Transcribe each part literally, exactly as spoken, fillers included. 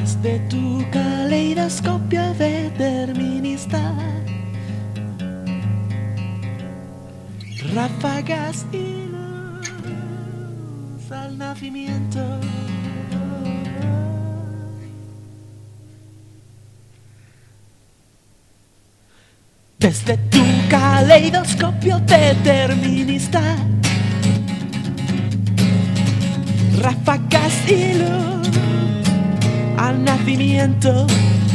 Desde tu caleidoscopio determinista, ráfagas y luz al nacimiento. Desde tu caleidoscopio determinista, ráfagas y luz al nacimiento.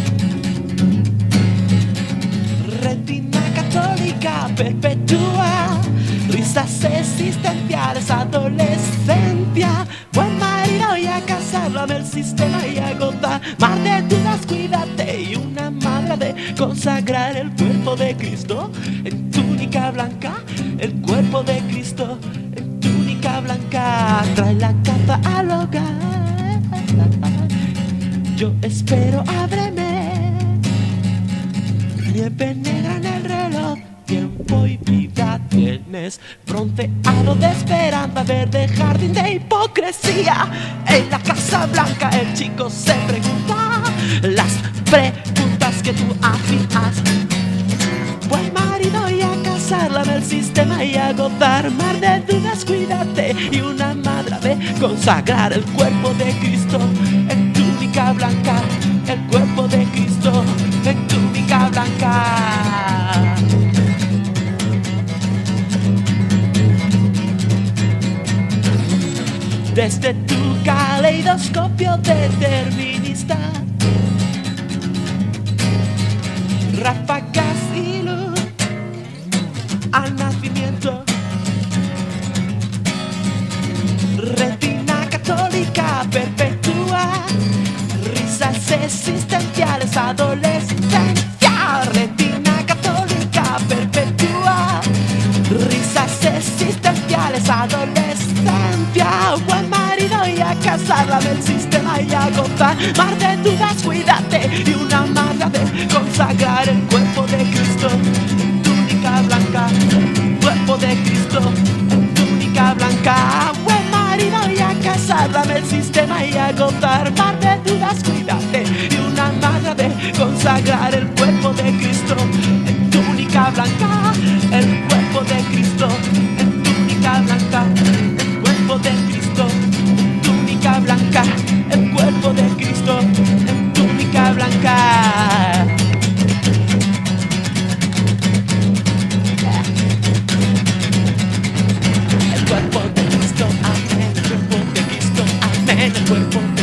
Retina católica perpetua, risas existenciales, adolescencia. Buen marido y a casarlo, ame el sistema y a gozar. Mar de dudas, cuídate, y una madre de consagrar el cuerpo de Cristo en túnica blanca. El cuerpo de Cristo en túnica blanca. Trae la capa al hogar. Yo espero, ábreme. Nieve negra en el reloj, tiempo y vida tienes. Bronceado de esperanza, verde jardín de hipocresía. En la Casa Blanca el chico se pregunta las preguntas que tú hacías. Buen marido y a casarla en el sistema y a gozar. Mar de dudas, cuídate, y una madre de consagrar el cuerpo de Cristo en túnica blanca. El cuerpo de Cristo en túnica blanca. Desde tu caleidoscopio determinista, ráfagas y luz al nacimiento. Retina católica perpetua, risas existenciales, adolescencia. Retina católica perpetua, risas existenciales, adolescencia. Buen marido y a casarla del sistema y a gozar. Mar de dudas, cuídate, y una madre de consagrar el cuerpo de Cristo en túnica blanca. El cuerpo de Cristo en túnica blanca. Buen marido y a casarla del sistema y a gozar. Mar de dudas, cuídate, y una madre de consagrar el cuerpo de Cristo en túnica blanca. El cuerpo de Cristo en túnica blanca. El cuerpo de Cristo en túnica blanca. El cuerpo de Cristo en túnica blanca. El cuerpo de Cristo, amén. El cuerpo de Cristo, amén. El cuerpo de